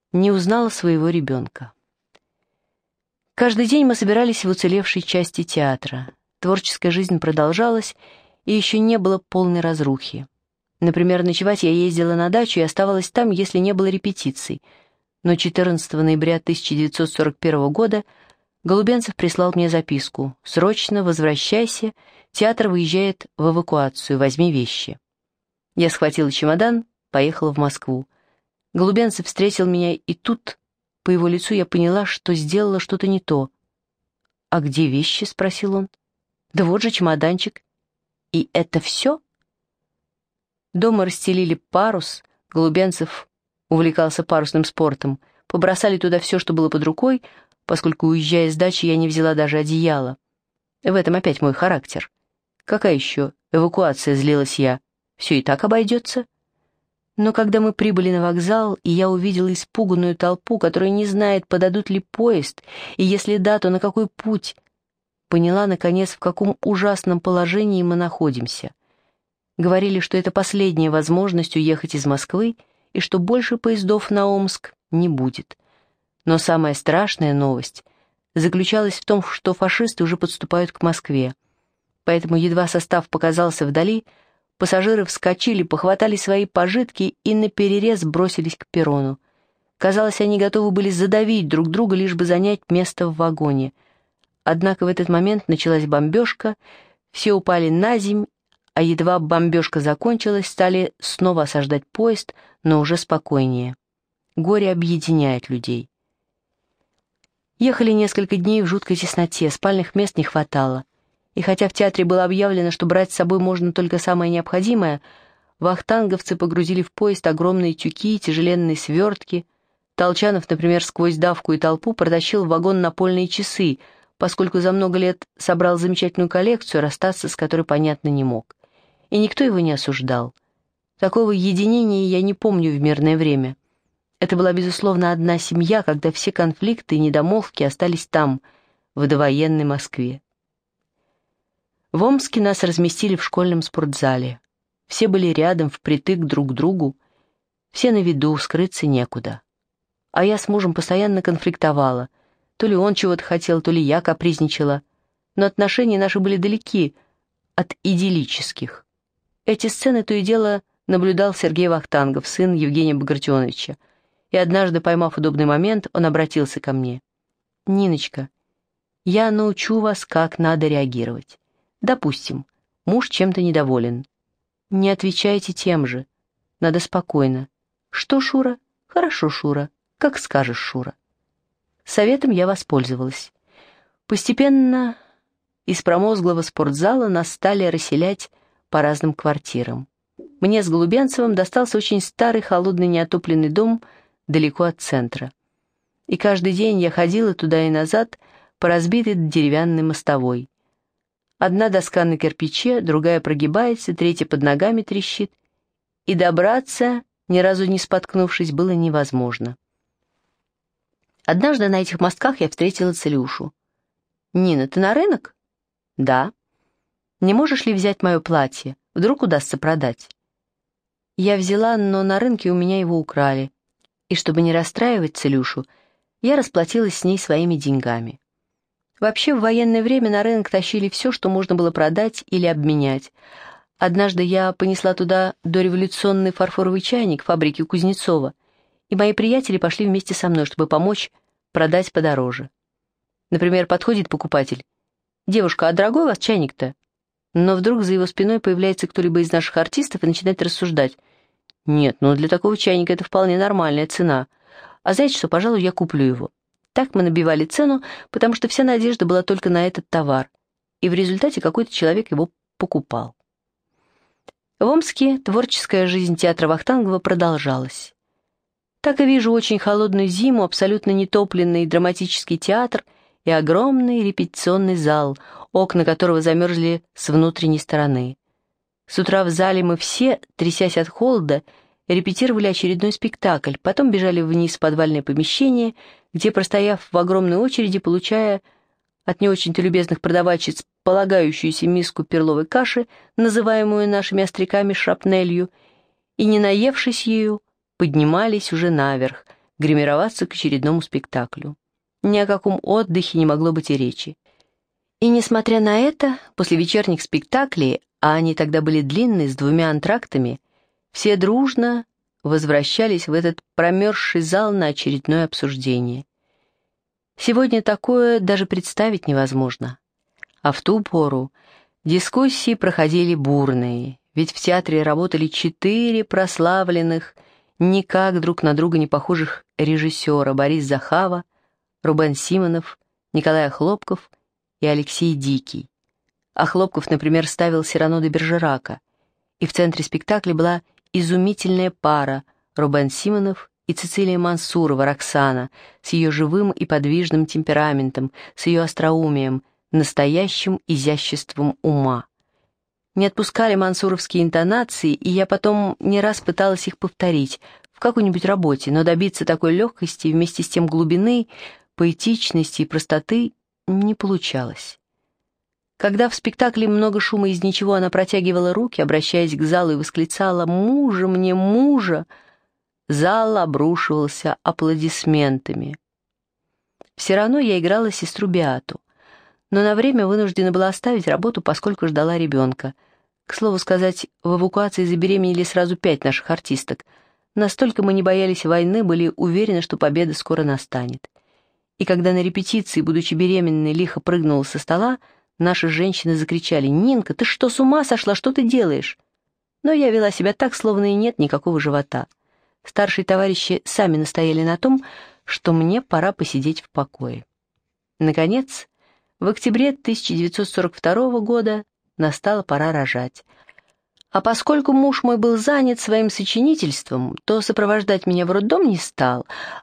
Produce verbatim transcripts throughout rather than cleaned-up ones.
Не узнала своего ребенка. Каждый день мы собирались в уцелевшей части театра. Творческая жизнь продолжалась, и еще не было полной разрухи. Например, ночевать я ездила на дачу и оставалась там, если не было репетиций. Но четырнадцатого ноября тысяча девятьсот сорок первого года Голубенцев прислал мне записку: «Срочно возвращайся, театр выезжает в эвакуацию, возьми вещи». Я схватила чемодан, поехала в Москву. Голубенцев встретил меня, и тут по его лицу я поняла, что сделала что-то не то. «А где вещи?» — спросил он. «Да вот же чемоданчик». «И это все?» Дома расстелили парус, Голубенцев увлекался парусным спортом, побросали туда все, что было под рукой, поскольку, уезжая с дачи, я не взяла даже одеяло. В этом опять мой характер. «Какая еще эвакуация?» — злилась я. «Все и так обойдется». Но когда мы прибыли на вокзал, и я увидела испуганную толпу, которая не знает, подадут ли поезд, и если да, то на какой путь, поняла, наконец, в каком ужасном положении мы находимся. Говорили, что это последняя возможность уехать из Москвы, и что больше поездов на Омск не будет. Но самая страшная новость заключалась в том, что фашисты уже подступают к Москве. Поэтому едва состав показался вдали, пассажиры вскочили, похватали свои пожитки и наперерез бросились к перрону. Казалось, они готовы были задавить друг друга, лишь бы занять место в вагоне. Однако в этот момент началась бомбежка, все упали на земь, а едва бомбежка закончилась, стали снова осаждать поезд, но уже спокойнее. Горе объединяет людей. Ехали несколько дней в жуткой тесноте, спальных мест не хватало. И хотя в театре было объявлено, что брать с собой можно только самое необходимое, вахтанговцы погрузили в поезд огромные тюки, тяжеленные свертки. Толчанов, например, сквозь давку и толпу протащил в вагон напольные часы, поскольку за много лет собрал замечательную коллекцию, расстаться с которой, понятно, не мог. И никто его не осуждал. Такого единения я не помню в мирное время. Это была, безусловно, одна семья, когда все конфликты и недомолвки остались там, в довоенной Москве. В Омске нас разместили в школьном спортзале. Все были рядом, впритык друг к другу. Все на виду, скрыться некуда. А я с мужем постоянно конфликтовала. То ли он чего-то хотел, то ли я капризничала. Но отношения наши были далеки от идиллических. Эти сцены то и дело наблюдал Сергей Вахтангов, сын Евгения Багратионовича. И однажды, поймав удобный момент, он обратился ко мне. «Ниночка, я научу вас, как надо реагировать. Допустим, муж чем-то недоволен. Не отвечайте тем же. Надо спокойно. Что, Шура? Хорошо, Шура. Как скажешь, Шура». Советом я воспользовалась. Постепенно из промозглого спортзала нас стали расселять по разным квартирам. Мне с Голубенцевым достался очень старый, холодный, неотопленный дом далеко от центра. И каждый день я ходила туда и назад по разбитой деревянной мостовой. Одна доска на кирпиче, другая прогибается, третья под ногами трещит. И добраться, ни разу не споткнувшись, было невозможно. Однажды на этих мостках я встретила Целюшу. «Нина, ты на рынок?» «Да». «Не можешь ли взять мое платье? Вдруг удастся продать?» Я взяла, но на рынке у меня его украли. И чтобы не расстраивать Целюшу, я расплатилась с ней своими деньгами. Вообще, в военное время на рынок тащили все, что можно было продать или обменять. Однажды я понесла туда дореволюционный фарфоровый чайник фабрики Кузнецова, и мои приятели пошли вместе со мной, чтобы помочь продать подороже. Например, подходит покупатель. «Девушка, а дорогой у вас чайник-то?» Но вдруг за его спиной появляется кто-либо из наших артистов и начинает рассуждать. «Нет, ну для такого чайника это вполне нормальная цена. А знаете что, пожалуй, я куплю его». Так мы набивали цену, потому что вся надежда была только на этот товар. И в результате какой-то человек его покупал. В Омске творческая жизнь театра Вахтангова продолжалась. Так и вижу очень холодную зиму, абсолютно нетопленный драматический театр и огромный репетиционный зал, окна которого замерзли с внутренней стороны. С утра в зале мы все, трясясь от холода, репетировали очередной спектакль, потом бежали вниз в подвальное помещение, где, простояв в огромной очереди, получая от не очень-то любезных продавальщиц полагающуюся миску перловой каши, называемую нашими остряками шрапнелью, и, не наевшись ею, поднимались уже наверх, гримироваться к очередному спектаклю. Ни о каком отдыхе не могло быть и речи. И несмотря на это, после вечерних спектаклей, а они тогда были длинные, с двумя антрактами, все дружно возвращались в этот промерзший зал на очередное обсуждение. Сегодня такое даже представить невозможно. А в ту пору дискуссии проходили бурные, ведь в театре работали четыре прославленных, никак друг на друга не похожих режиссера: Борис Захава, Рубен Симонов, Николай Охлопков и Алексей Дикий. Охлопков, например, ставил Сирано де Бержерака, и в центре спектакля была изумительная пара Рубен Симонов и Цицилия Мансурова, Роксана, с ее живым и подвижным темпераментом, с ее остроумием, настоящим изяществом ума. Не отпускали мансуровские интонации, и я потом не раз пыталась их повторить в какой-нибудь работе, но добиться такой легкости и вместе с тем глубины, поэтичности и простоты не получалось. Когда в спектакле «Много шума из ничего» она протягивала руки, обращаясь к залу, и восклицала «Мужа мне, мужа!», зал обрушивался аплодисментами. Все равно я играла сестру Беату, но на время вынуждена была оставить работу, поскольку ждала ребенка. К слову сказать, в эвакуации забеременели сразу пять наших артисток. Настолько мы не боялись войны, были уверены, что победа скоро настанет. И когда на репетиции, будучи беременной, лихо прыгнула со стола, наши женщины закричали: «Нинка, ты что, с ума сошла? Что ты делаешь?» Но я вела себя так, словно и нет никакого живота. Старшие товарищи сами настояли на том, что мне пора посидеть в покое. Наконец, в октябре тысяча девятьсот сорок второго года настала пора рожать. А поскольку муж мой был занят своим сочинительством, то сопровождать меня в роддом не стал,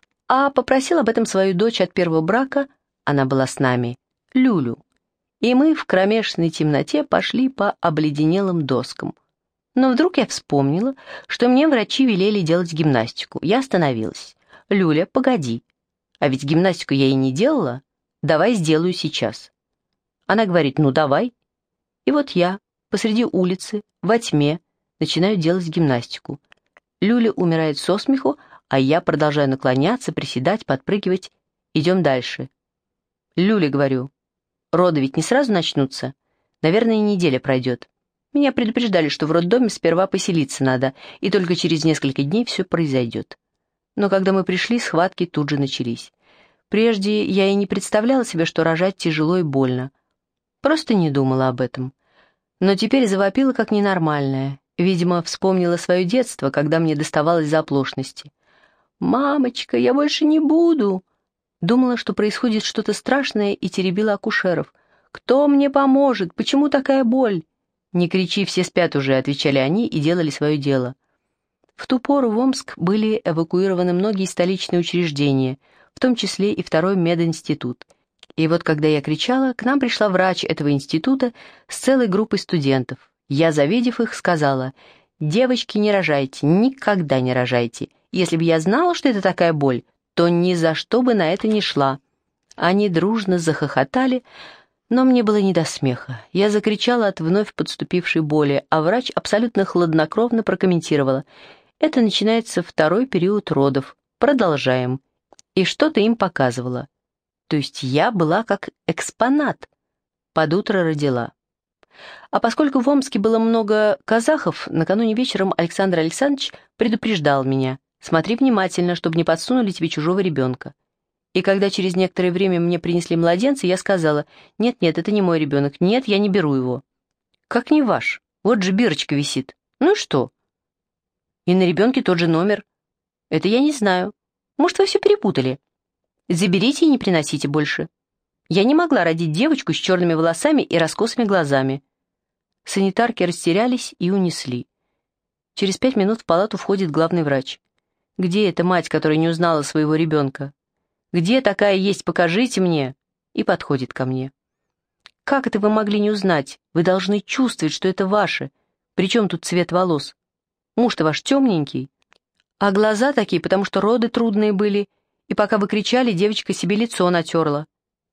а попросил об этом свою дочь от первого брака, она была с нами, Люлю. И мы в кромешной темноте пошли по обледенелым доскам. Но вдруг я вспомнила, что мне врачи велели делать гимнастику. Я остановилась. «Люля, погоди. А ведь гимнастику я и не делала. Давай сделаю сейчас». Она говорит: «Ну, давай». И вот я посреди улицы, во тьме, начинаю делать гимнастику. Люля умирает со смеху, а я продолжаю наклоняться, приседать, подпрыгивать. Идем дальше. «Люля, — говорю, — роды ведь не сразу начнутся. Наверное, неделя пройдет. Меня предупреждали, что в роддоме сперва поселиться надо, и только через несколько дней все произойдет». Но когда мы пришли, схватки тут же начались. Прежде я и не представляла себе, что рожать тяжело и больно. Просто не думала об этом. Но теперь завопила как ненормальная. Видимо, вспомнила свое детство, когда мне доставалось за оплошности. «Мамочка, я больше не буду!» Думала, что происходит что-то страшное, и теребила акушеров. «Кто мне поможет? Почему такая боль?» «Не кричи, все спят уже», — отвечали они и делали свое дело. В ту пору в Омск были эвакуированы многие столичные учреждения, в том числе и второй мединститут. И вот когда я кричала, к нам пришла врач этого института с целой группой студентов. Я, завидев их, сказала: «Девочки, не рожайте, никогда не рожайте. Если бы я знала, что это такая боль, то ни за что бы на это не шла». Они дружно захохотали, но мне было не до смеха. Я закричала от вновь подступившей боли, а врач абсолютно хладнокровно прокомментировала: «Это начинается второй период родов. Продолжаем». И что-то им показывала. То есть я была как экспонат. Под утро родила. А поскольку в Омске было много казахов, накануне вечером Александр Александрович предупреждал меня: «Смотри внимательно, чтобы не подсунули тебе чужого ребенка». И когда через некоторое время мне принесли младенца, я сказала: «Нет-нет, это не мой ребенок, нет, я не беру его». «Как не ваш? Вот же бирочка висит». «Ну и что?» «И на ребенке тот же номер». «Это я не знаю. Может, вы все перепутали? Заберите и не приносите больше». Я не могла родить девочку с черными волосами и раскосыми глазами. Санитарки растерялись и унесли. Через пять минут в палату входит главный врач. «Где эта мать, которая не узнала своего ребенка? Где такая есть? Покажите мне!» И подходит ко мне. «Как это вы могли не узнать? Вы должны чувствовать, что это ваше. Причем тут цвет волос? Муж-то ваш темненький. А глаза такие, потому что роды трудные были, и пока вы кричали, девочка себе лицо натерла».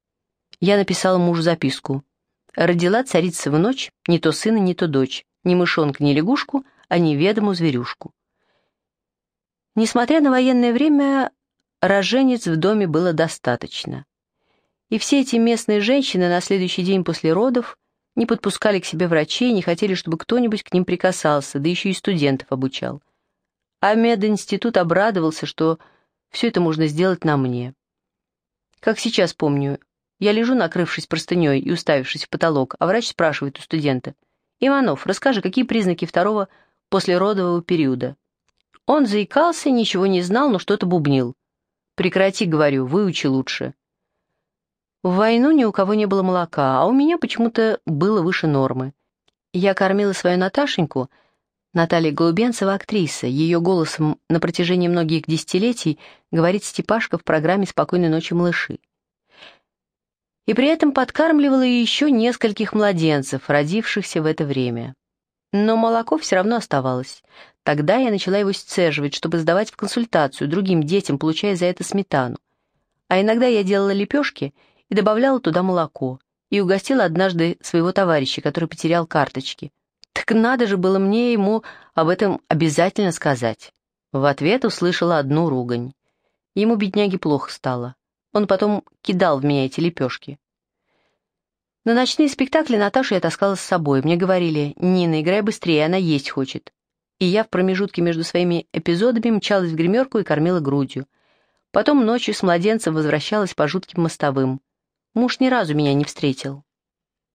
Я написала мужу записку. Родила царица в ночь не то сына, не то дочь, ни мышонка, ни лягушку, а неведомую зверюшку. Несмотря на военное время, роженец в доме было достаточно. И все эти местные женщины на следующий день после родов не подпускали к себе врачей, не хотели, чтобы кто-нибудь к ним прикасался, да еще и студентов обучал. А мединститут обрадовался, что все это можно сделать на мне. Как сейчас помню, я лежу, накрывшись простыней и уставившись в потолок, а врач спрашивает у студента: «Иванов, расскажи, какие признаки второго послеродового периода?» Он заикался, ничего не знал, но что-то бубнил. «Прекрати, — говорю, — выучи лучше». В войну ни у кого не было молока, а у меня почему-то было выше нормы. Я кормила свою Наташеньку, Наталья Голубенцева, актриса, ее голосом на протяжении многих десятилетий говорит Степашка в программе «Спокойной ночи, малыши». И при этом подкармливала еще нескольких младенцев, родившихся в это время. Но молоко все равно оставалось. Тогда я начала его сцеживать, чтобы сдавать в консультацию другим детям, получая за это сметану. А иногда я делала лепешки и добавляла туда молоко, и угостила однажды своего товарища, который потерял карточки. Так надо же было мне ему об этом обязательно сказать. В ответ услышала одну ругань. Ему, бедняге, плохо стало. Он потом кидал в меня эти лепешки. На ночные спектакли Наташу я таскала с собой. Мне говорили: «Нина, играй быстрее, она есть хочет». И я в промежутке между своими эпизодами мчалась в гримерку и кормила грудью. Потом ночью с младенцем возвращалась по жутким мостовым. Муж ни разу меня не встретил.